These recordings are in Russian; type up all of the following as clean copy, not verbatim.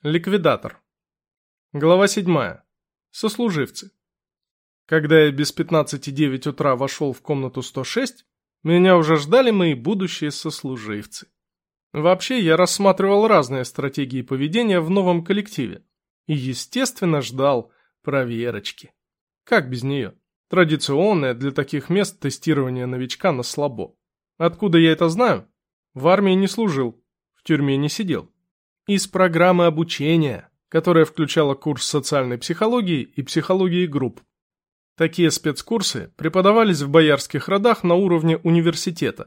Ликвидатор. Глава 7. Сослуживцы. Когда я без 15:09 утра вошел в комнату 106, меня уже ждали мои будущие сослуживцы. Вообще, я рассматривал разные стратегии поведения в новом коллективе. И, естественно, ждал проверочки. Как без нее? Традиционное для таких мест тестирование новичка на слабо. Откуда я это знаю? В армии не служил, в тюрьме не сидел. Из программы обучения, которая включала курс социальной психологии и психологии групп. Такие спецкурсы преподавались в боярских родах на уровне университета.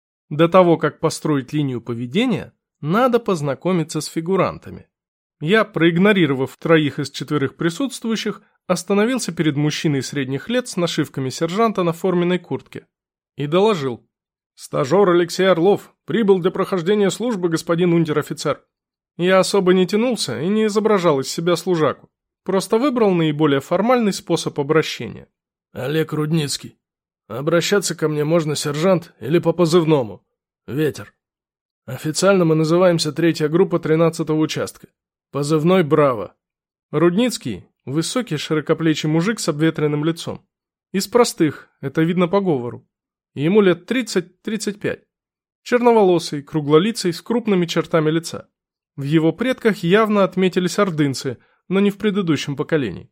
До того, как построить линию поведения, надо познакомиться с фигурантами. Я, проигнорировав 3 из 4 присутствующих, остановился перед мужчиной средних лет с нашивками сержанта на форменной куртке и доложил. «Стажер Алексей Орлов прибыл для прохождения службы, господин унтер-офицер». Я особо не тянулся и не изображал из себя служаку. Просто выбрал наиболее формальный способ обращения. «Олег Рудницкий. Обращаться ко мне можно, сержант, или по позывному. Ветер. Официально мы называемся 3-я группа 13-го участка. Позывной «Браво». Рудницкий – высокий широкоплечий мужик с обветренным лицом. Из простых, это видно по говору. Ему лет 30-35. Черноволосый, круглолицый, с крупными чертами лица. В его предках явно отметились ордынцы, но не в предыдущем поколении.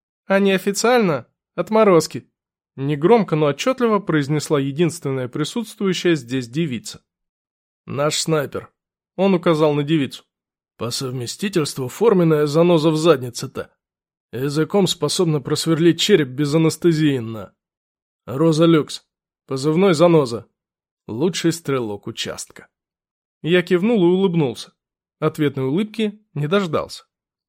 А неофициально – отморозки. Негромко, но отчетливо произнесла единственная присутствующая здесь девица. «Наш снайпер», – он указал на девицу. «По совместительству форменная заноза в заднице-то. Языком способна просверлить череп без анестезии на. Роза Люкс, позывной заноза. Лучший стрелок участка». Я кивнул и улыбнулся. Ответной улыбки не дождался.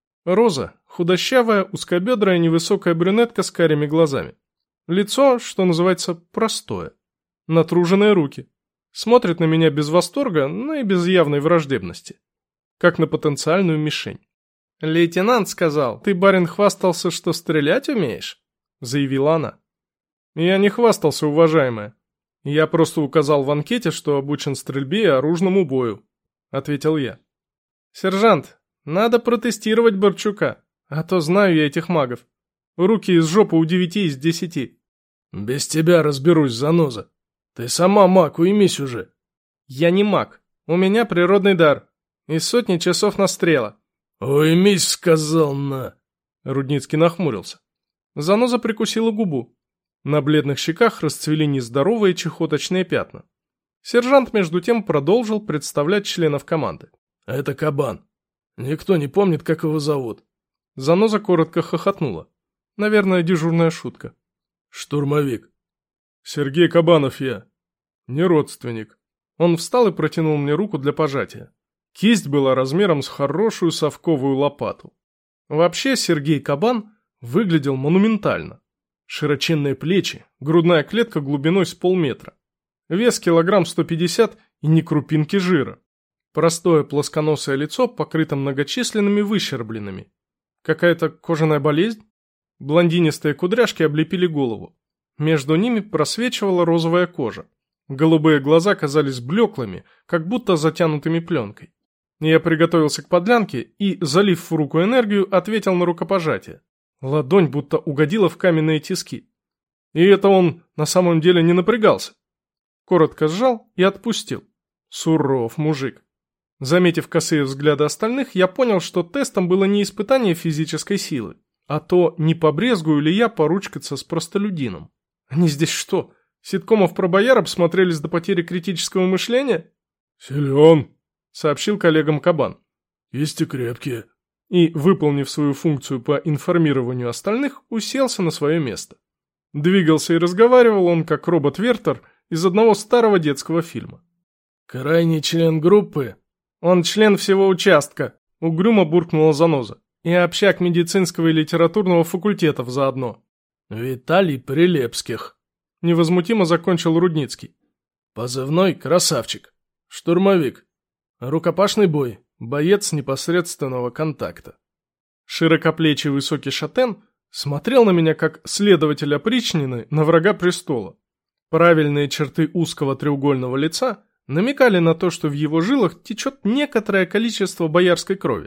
Роза – худощавая, узкобедрая, невысокая брюнетка с карими глазами. Лицо, что называется, простое. Натруженные руки. Смотрит на меня без восторга, но и без явной враждебности. Как на потенциальную мишень. «Лейтенант сказал, ты, барин, хвастался, что стрелять умеешь?» – заявила она. «Я не хвастался, уважаемая. Я просто указал в анкете, что обучен стрельбе и оружному бою», – ответил я. «Сержант, надо протестировать Борчука, а то знаю я этих магов. Руки из жопы у 9 из 10. «Без тебя разберусь, заноза. Ты сама маг, уймись уже». «Я не маг. У меня природный дар. И сотни часов настрела». «Уймись, сказал на...» Рудницкий нахмурился. Заноза прикусила губу. На бледных щеках расцвели нездоровые чехоточные пятна. Сержант, между тем, продолжил представлять членов команды. «Это кабан. Никто не помнит, как его зовут». Заноза коротко хохотнула. Наверное, дежурная шутка. «Штурмовик». «Сергей Кабанов я. Не родственник». Он встал и протянул мне руку для пожатия. Кисть была размером с хорошую совковую лопату. Вообще Сергей Кабан выглядел монументально. Широченные плечи, грудная клетка глубиной с полметра. Вес килограмм 150 и ни крупинки жира. Простое плосконосое лицо покрыто многочисленными выщербленными. Какая-то кожаная болезнь? Блондинистые кудряшки облепили голову. Между ними просвечивала розовая кожа. Голубые глаза казались блеклыми, как будто затянутыми пленкой. Я приготовился к подлянке и, залив в руку энергию, ответил на рукопожатие. Ладонь будто угодила в каменные тиски. И это он на самом деле не напрягался. Коротко сжал и отпустил. Суров мужик. Заметив косые взгляды остальных, я понял, что тестом было не испытание физической силы, а то, не побрезгую ли я поручкаться с простолюдином. Они здесь что, ситкомов про бояр обсмотрелись до потери критического мышления? «Силен», — сообщил коллегам Кабан. «Кисти крепкие». И, выполнив свою функцию по информированию остальных, уселся на свое место. Двигался и разговаривал он, как робот-вертер из одного старого детского фильма. «Крайний член группы». «Он член всего участка», — угрюмо буркнула заноза. «И общак медицинского и литературного факультетов заодно». «Виталий Прилепских», — невозмутимо закончил Рудницкий. «Позывной красавчик. Штурмовик. Рукопашный бой. Боец непосредственного контакта». Широкоплечий высокий шатен смотрел на меня как следователь опричнины на врага престола. Правильные черты узкого треугольного лица намекали на то, что в его жилах течет некоторое количество боярской крови.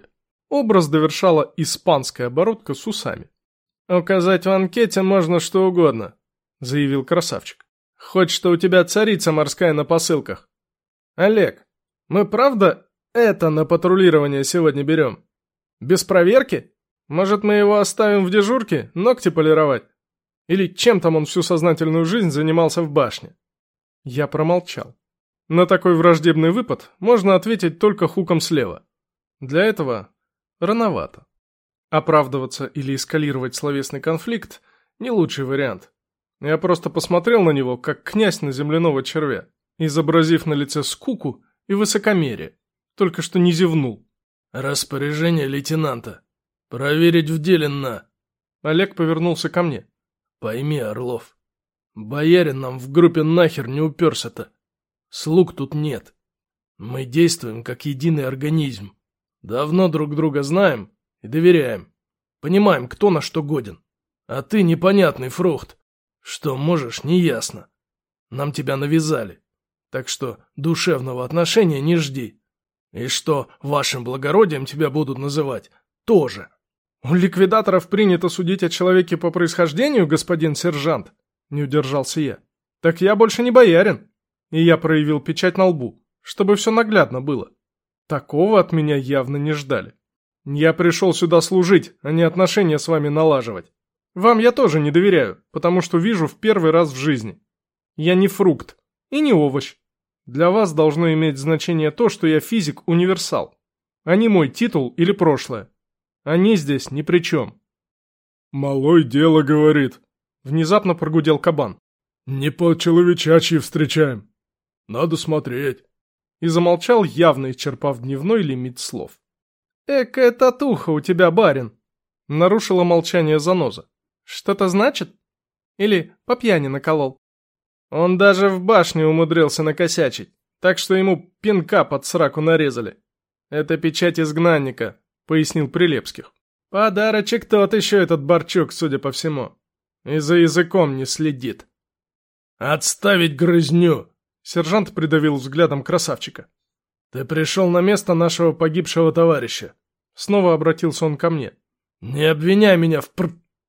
Образ довершала испанская оборотка с усами. «Указать в анкете можно что угодно», — заявил красавчик. «Хоть что у тебя царица морская на посылках. Олег, мы правда это на патрулирование сегодня берем? Без проверки? Может, мы его оставим в дежурке, ногти полировать? Или чем там он всю сознательную жизнь занимался в башне?» Я промолчал. На такой враждебный выпад можно ответить только хуком слева. Для этого рановато. Оправдываться или эскалировать словесный конфликт – не лучший вариант. Я просто посмотрел на него, как князь на земляного червя, изобразив на лице скуку и высокомерие, только что не зевнул. «Распоряжение лейтенанта. Проверить в деле на...» Олег повернулся ко мне. «Пойми, Орлов, боярин нам в группе нахер не уперся-то. Слуг тут нет. Мы действуем как единый организм. Давно друг друга знаем и доверяем. Понимаем, кто на что годен. А ты непонятный фрукт. Что можешь, неясно. Нам тебя навязали. Так что душевного отношения не жди. И что вашим благородием тебя будут называть, тоже». «У ликвидаторов принято судить о человеке по происхождению, господин сержант?» Не удержался я. «Так я больше не боярин». И я проявил печать на лбу, чтобы все наглядно было. Такого от меня явно не ждали. Я пришел сюда служить, а не отношения с вами налаживать. Вам я тоже не доверяю, потому что вижу в первый раз в жизни. Я не фрукт и не овощ. Для вас должно иметь значение то, что я физик-универсал, а не мой титул или прошлое. Они здесь ни при чем». «Малой дело говорит», — внезапно прогудел кабан. «Не по-человечачьи встречаем. Надо смотреть». И замолчал, явно исчерпав дневной лимит слов. «Экая татуха у тебя, барин!» — нарушила молчание заноза. «Что-то значит? Или по пьяни наколол?» Он даже в башне умудрился накосячить, так что ему пинка под сраку нарезали. «Это печать изгнанника», — пояснил Прилепских. «Подарочек тот еще этот Борчук, судя по всему. И за языком не следит». «Отставить грызню!» — сержант придавил взглядом красавчика. «Ты пришел на место нашего погибшего товарища». Снова обратился он ко мне. «Не обвиняй меня в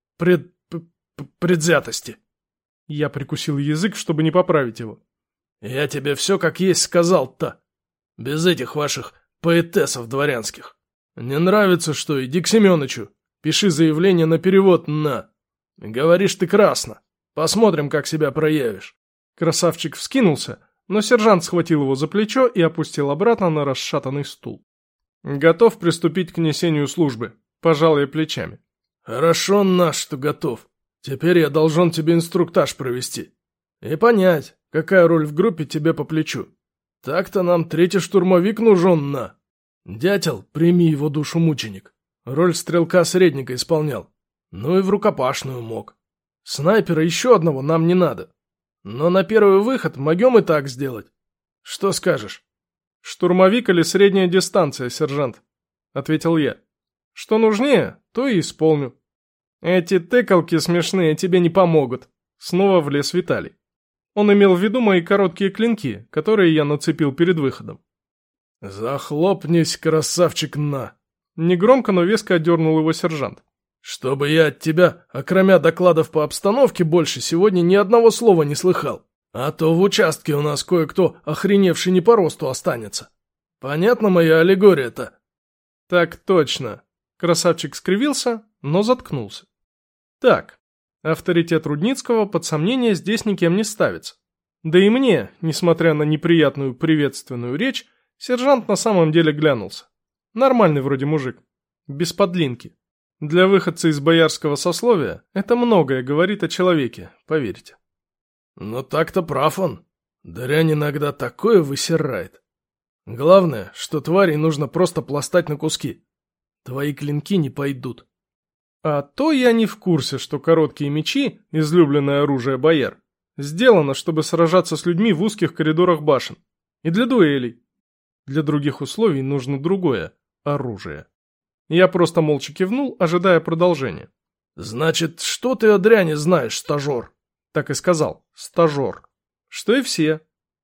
предвзятости». Я прикусил язык, чтобы не поправить его. «Я тебе все как есть сказал-то. Без этих ваших поэтессов дворянских. Не нравится, что? Иди к Семёнычу. Пиши заявление на перевод на. Говоришь ты красно. Посмотрим, как себя проявишь». Красавчик вскинулся, но сержант схватил его за плечо и опустил обратно на расшатанный стул. «Готов приступить к несению службы», пожал я плечами. «Хорошо, что готов. Теперь я должен тебе инструктаж провести. И понять, какая роль в группе тебе по плечу. Так-то нам третий штурмовик нужен на. Дятел, прими его душу мученик. Роль стрелка-средника исполнял. Ну и в рукопашную мог. Снайпера еще одного нам не надо. Но на первый выход могем и так сделать. Что скажешь?» «Штурмовик или средняя дистанция, сержант?» — ответил я. «Что нужнее, то и исполню». «Эти тыкалки смешные тебе не помогут», — снова влез Виталий. Он имел в виду мои короткие клинки, которые я нацепил перед выходом. «Захлопнись, красавчик, на!» Негромко, но веско отдернул его сержант. «Чтобы я от тебя, окромя докладов по обстановке, больше сегодня ни одного слова не слыхал. А то в участке у нас кое-кто охреневший не по росту останется. Понятна моя аллегория-то?» «Так точно». Красавчик скривился, но заткнулся. «Так, авторитет Рудницкого под сомнение здесь никем не ставится. Да и мне, несмотря на неприятную приветственную речь, сержант на самом деле глянулся. Нормальный вроде мужик. Без подлинки. Для выходца из боярского сословия это многое говорит о человеке, поверьте». «Ну так-то прав он. Дрянь иногда такое высирает. Главное, что тварей нужно просто пластать на куски. Твои клинки не пойдут». «А то я не в курсе, что короткие мечи, излюбленное оружие бояр, сделано, чтобы сражаться с людьми в узких коридорах башен. И для дуэлей. Для других условий нужно другое оружие». Я просто молча кивнул, ожидая продолжения. «Значит, что ты о дряни знаешь, стажер?» Так и сказал, стажер. Что и все.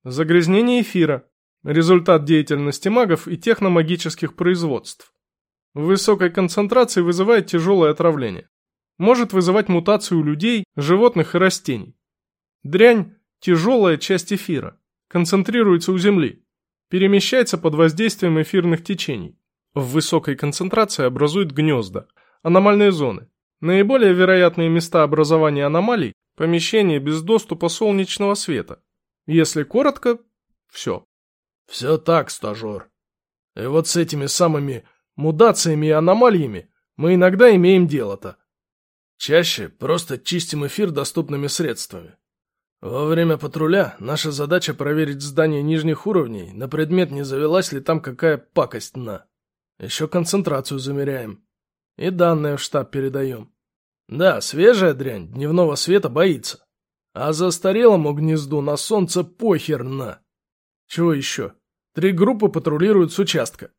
Загрязнение эфира. Результат деятельности магов и техномагических производств. В высокой концентрации вызывает тяжелое отравление. Может вызывать мутацию у людей, животных и растений. Дрянь – тяжелая часть эфира, концентрируется у Земли, перемещается под воздействием эфирных течений. В высокой концентрации образует гнезда, аномальные зоны. Наиболее вероятные места образования аномалий – помещения без доступа солнечного света. Если коротко – все. Все так, стажер. И вот с этими самыми мутациями и аномалиями мы иногда имеем дело-то. Чаще просто чистим эфир доступными средствами. Во время патруля наша задача проверить здания нижних уровней на предмет, не завелась ли там какая пакость на. Еще концентрацию замеряем. И данные в штаб передаем. Да, свежая дрянь дневного света боится. А застарелому гнезду на солнце похер на. Чего еще? 3 группы патрулируют с участка.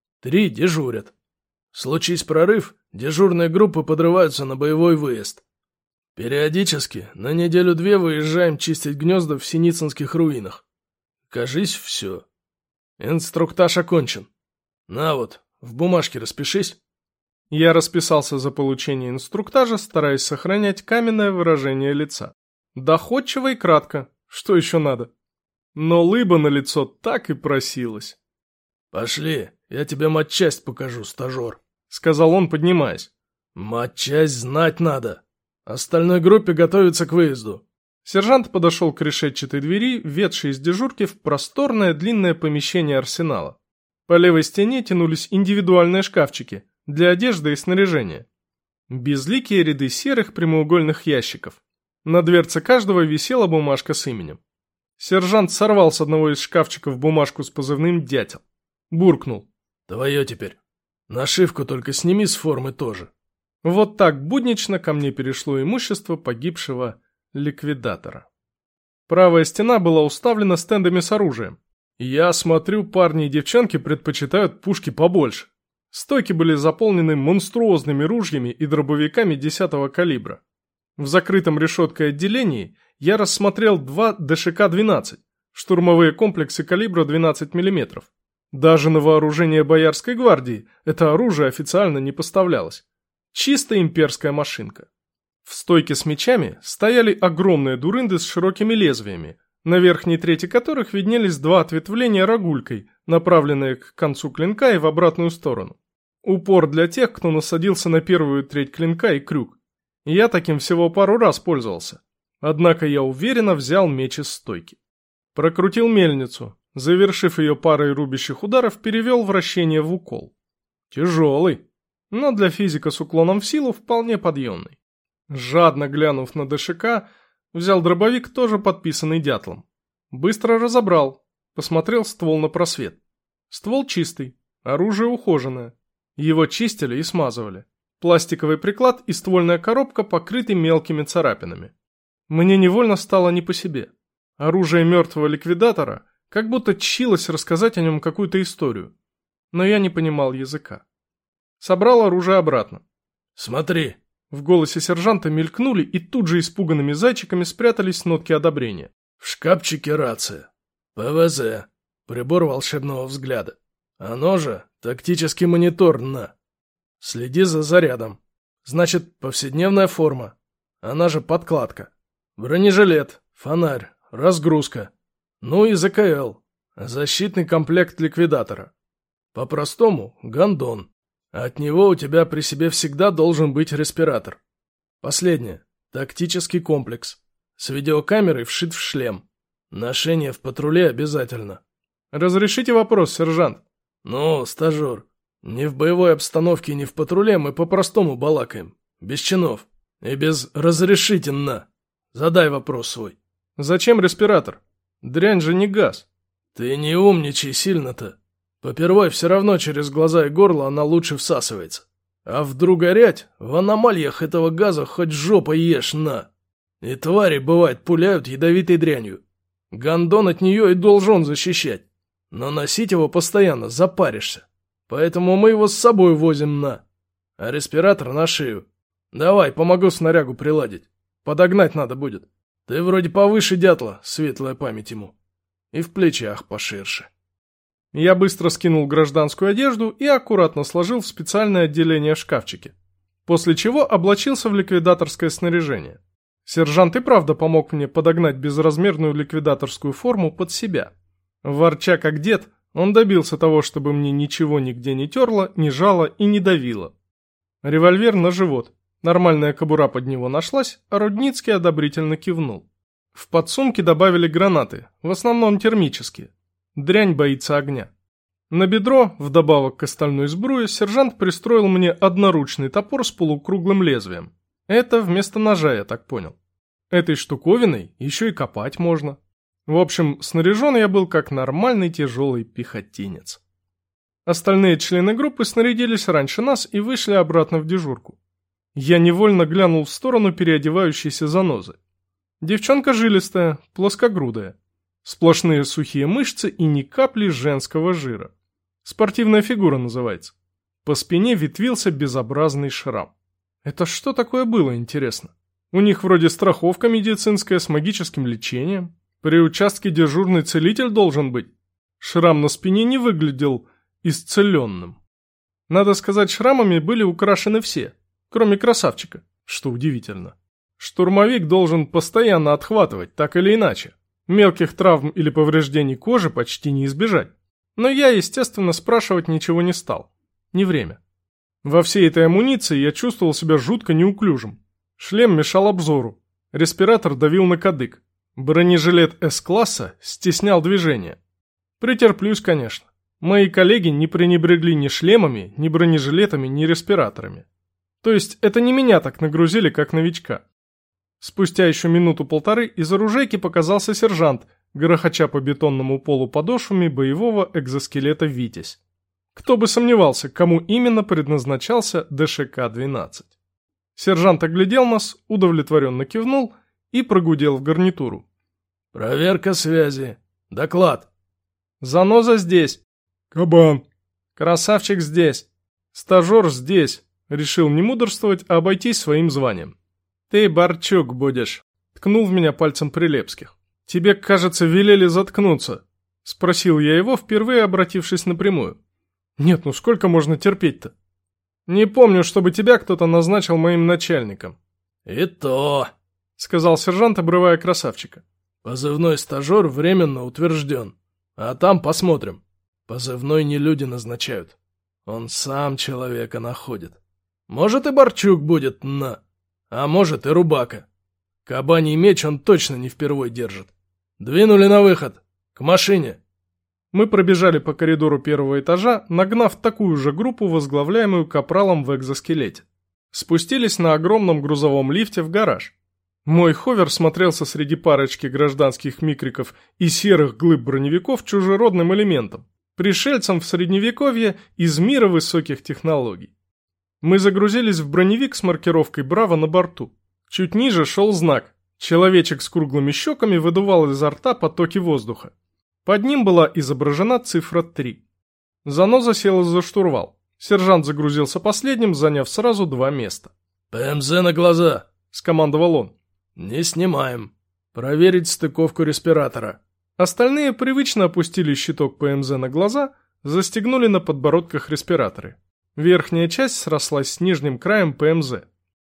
3 дежурят. Случись прорыв, дежурные группы подрываются на боевой выезд. Периодически, на 1-2 выезжаем чистить гнезда в Синицынских руинах. Кажись, все. Инструктаж окончен. На вот, в бумажке распишись. Я расписался за получение инструктажа, стараясь сохранять каменное выражение лица. Доходчиво и кратко. Что еще надо? Но лыба на лицо так и просилась. «Пошли, я тебе матчасть покажу, стажер», — сказал он, поднимаясь. «Матчасть знать надо. Остальной группе готовиться к выезду». Сержант подошел к решетчатой двери, ведшей из дежурки в просторное длинное помещение арсенала. По левой стене тянулись индивидуальные шкафчики для одежды и снаряжения. Безликие ряды серых прямоугольных ящиков. На дверце каждого висела бумажка с именем. Сержант сорвал с одного из шкафчиков бумажку с позывным «Дятел». Буркнул. «Твое теперь. Нашивку только сними с формы тоже». Вот так буднично ко мне перешло имущество погибшего ликвидатора. Правая стена была уставлена стендами с оружием. Я смотрю, парни и девчонки предпочитают пушки побольше. Стойки были заполнены монструозными ружьями и дробовиками 10-го калибра. В закрытом решеткой отделении я рассмотрел 2 ДШК-12, штурмовые комплексы калибра 12 мм. Даже на вооружение Боярской гвардии это оружие официально не поставлялось. Чисто имперская машинка. В стойке с мечами стояли огромные дурынды с широкими лезвиями, на верхней трети которых виднелись 2 ответвления рогулькой, направленные к концу клинка и в обратную сторону. Упор для тех, кто насадился на первую треть клинка и крюк. Я таким всего пару раз пользовался. Однако я уверенно взял меч из стойки. Прокрутил мельницу, завершив ее парой рубящих ударов, перевел вращение в укол. Тяжелый, но для физика с уклоном в силу вполне подъемный. Жадно глянув на ДШК, взял дробовик, тоже подписанный дятлом. Быстро разобрал, посмотрел ствол на просвет. Ствол чистый, оружие ухоженное. Его чистили и смазывали. Пластиковый приклад и ствольная коробка покрыты мелкими царапинами. Мне невольно стало не по себе. Оружие мертвого ликвидатора как будто тщилось рассказать о нем какую-то историю. Но я не понимал языка. Собрал оружие обратно. «Смотри!» В голосе сержанта мелькнули и тут же испуганными зайчиками спрятались нотки одобрения. «В шкафчике рация. ПВЗ. Прибор волшебного взгляда. Оно же тактический монитор на. Следи за зарядом. Значит, повседневная форма. Она же подкладка. Бронежилет, фонарь, разгрузка. Ну и ЗКЛ. Защитный комплект ликвидатора. По-простому, гондон. От него у тебя при себе всегда должен быть респиратор. Последнее. Тактический комплекс. С видеокамерой вшит в шлем. Ношение в патруле обязательно. Разрешите вопрос, сержант? Ну, стажер, ни в боевой обстановке, ни в патруле мы по-простому балакаем. Без чинов. И без «разрешительно». Задай вопрос свой. Зачем респиратор? Дрянь же не газ. Ты не умничай сильно-то. Попервой все равно через глаза и горло она лучше всасывается. А вдруг горять, в аномальях этого газа хоть жопой ешь на. И твари, бывает, пуляют ядовитой дрянью. Гондон от нее и должен защищать. Но носить его постоянно запаришься. Поэтому мы его с собой возим на. А респиратор на шею. Давай, помогу снарягу приладить. Подогнать надо будет. Ты вроде повыше дятла, светлая память ему. И в плечах поширше. Я быстро скинул гражданскую одежду и аккуратно сложил в специальное отделение шкафчики, после чего облачился в ликвидаторское снаряжение. Сержант и правда помог мне подогнать безразмерную ликвидаторскую форму под себя. Ворча как дед, он добился того, чтобы мне ничего нигде не терло, не жало и не давило. Револьвер на живот. Нормальная кобура под него нашлась, а Рудницкий одобрительно кивнул. В подсумке добавили гранаты, в основном термические. Дрянь боится огня. На бедро, вдобавок к остальной сбруе, сержант пристроил мне одноручный топор с полукруглым лезвием. Это вместо ножа, я так понял. Этой штуковиной еще и копать можно. В общем, снаряжен я был как нормальный тяжелый пехотинец. Остальные члены группы снарядились раньше нас и вышли обратно в дежурку. Я невольно глянул в сторону переодевающейся занозы. Девчонка жилистая, плоскогрудая. Сплошные сухие мышцы и ни капли женского жира. Спортивная фигура называется. По спине ветвился безобразный шрам. Это что такое было, интересно? У них вроде страховка медицинская с магическим лечением. При участке дежурный целитель должен быть. Шрам на спине не выглядел исцеленным. Надо сказать, шрамами были украшены все, кроме красавчика, что удивительно. Штурмовик должен постоянно отхватывать, так или иначе. Мелких травм или повреждений кожи почти не избежать. Но я, естественно, спрашивать ничего не стал. Не время. Во всей этой амуниции я чувствовал себя жутко неуклюжим. Шлем мешал обзору. Респиратор давил на кадык. Бронежилет С-класса стеснял движение. Претерплюсь, конечно. Мои коллеги не пренебрегли ни шлемами, ни бронежилетами, ни респираторами. То есть это не меня так нагрузили, как новичка. Спустя еще минуту-полторы из оружейки показался сержант, грохоча по бетонному полу подошвами боевого экзоскелета «Витязь». Кто бы сомневался, кому именно предназначался ДШК-12. Сержант оглядел нас, удовлетворенно кивнул и прогудел в гарнитуру. «Проверка связи. Доклад». «Заноза здесь». «Кабан». «Красавчик здесь». «Стажер здесь». Решил не мудрствовать, а обойтись своим званием. «Ты Борчук будешь», — ткнул в меня пальцем Прилепских. «Тебе, кажется, велели заткнуться», — спросил я его, впервые обратившись напрямую. «Нет, ну сколько можно терпеть-то? Не помню, чтобы тебя кто-то назначил моим начальником». «И то», — сказал сержант, обрывая красавчика. «Позывной стажер временно утвержден. А там посмотрим. Позывной не люди назначают. Он сам человека находит. Может, и Борчук будет, а может, и Рубака. Кабаний меч он точно не впервой держит. Двинули на выход. К машине». Мы пробежали по коридору первого этажа, нагнав такую же группу, возглавляемую капралом в экзоскелете. Спустились на огромном грузовом лифте в гараж. Мой ховер смотрелся среди парочки гражданских микриков и серых глыб броневиков чужеродным элементом, пришельцем в средневековье из мира высоких технологий. Мы загрузились в броневик с маркировкой «Браво» на борту. Чуть ниже шел знак. Человечек с круглыми щеками выдувал изо рта потоки воздуха. Под ним была изображена цифра 3. Заноза села за штурвал. Сержант загрузился последним, заняв сразу 2 места. «ПМЗ на глаза», — скомандовал он. «Не снимаем. Проверить стыковку респиратора». Остальные привычно опустили щиток ПМЗ на глаза, застегнули на подбородках респираторы. Верхняя часть срослась с нижним краем ПМЗ.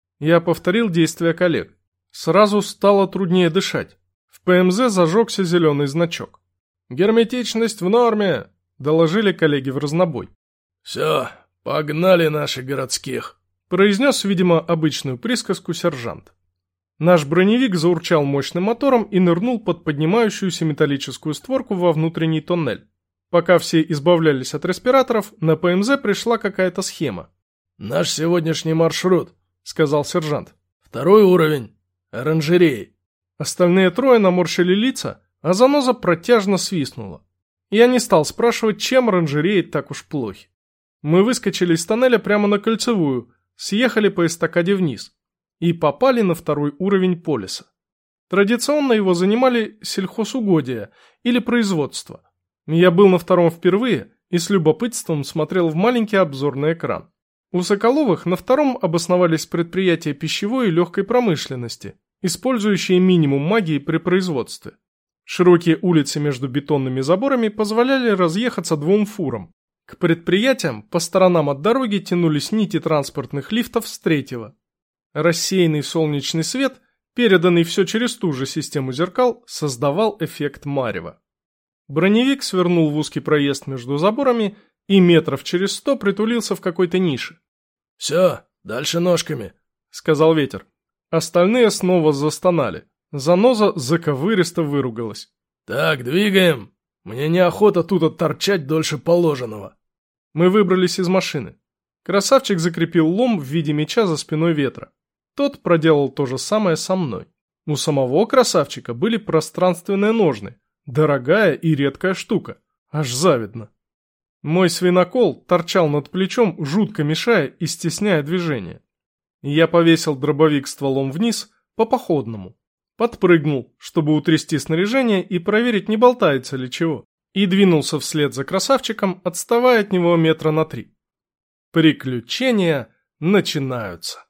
Я повторил действия коллег. Сразу стало труднее дышать. В ПМЗ зажегся зеленый значок. «Герметичность в норме», — доложили коллеги в разнобой. «Все, погнали наших городских», — произнес, видимо, обычную присказку сержант. Наш броневик заурчал мощным мотором и нырнул под поднимающуюся металлическую створку во внутренний тоннель. Пока все избавлялись от респираторов, на ПМЗ пришла какая-то схема. «Наш сегодняшний маршрут», — сказал сержант. «2-й уровень. Оранжереи». Остальные 3 наморщили лица, а заноза протяжно свистнула. Я не стал спрашивать, чем оранжереи так уж плохи. Мы выскочили из тоннеля прямо на кольцевую, съехали по эстакаде вниз и попали на 2-й уровень полиса. Традиционно его занимали сельхозугодия или производство. Я был на 2-м впервые и с любопытством смотрел в маленький обзорный экран. У Соколовых на 2-м обосновались предприятия пищевой и легкой промышленности, использующие минимум магии при производстве. Широкие улицы между бетонными заборами позволяли разъехаться двум фурам. К предприятиям по сторонам от дороги тянулись нити транспортных лифтов с третьего. Рассеянный солнечный свет, переданный все через ту же систему зеркал, создавал эффект марева. Броневик свернул в узкий проезд между заборами и метров через 100 притулился в какой-то нише. «Все, дальше ножками», — сказал ветер. Остальные снова застонали. Заноза заковыристо выругалась. «Так, двигаем. Мне неохота тут отторчать дольше положенного». Мы выбрались из машины. Красавчик закрепил лом в виде меча за спиной ветра. Тот проделал то же самое со мной. У самого красавчика были пространственные ножны. Дорогая и редкая штука. Аж завидно. Мой свинокол торчал над плечом, жутко мешая и стесняя движение. Я повесил дробовик стволом вниз, по походному. Подпрыгнул, чтобы утрясти снаряжение и проверить, не болтается ли чего. И двинулся вслед за красавчиком, отставая от него метра на 3. Приключения начинаются.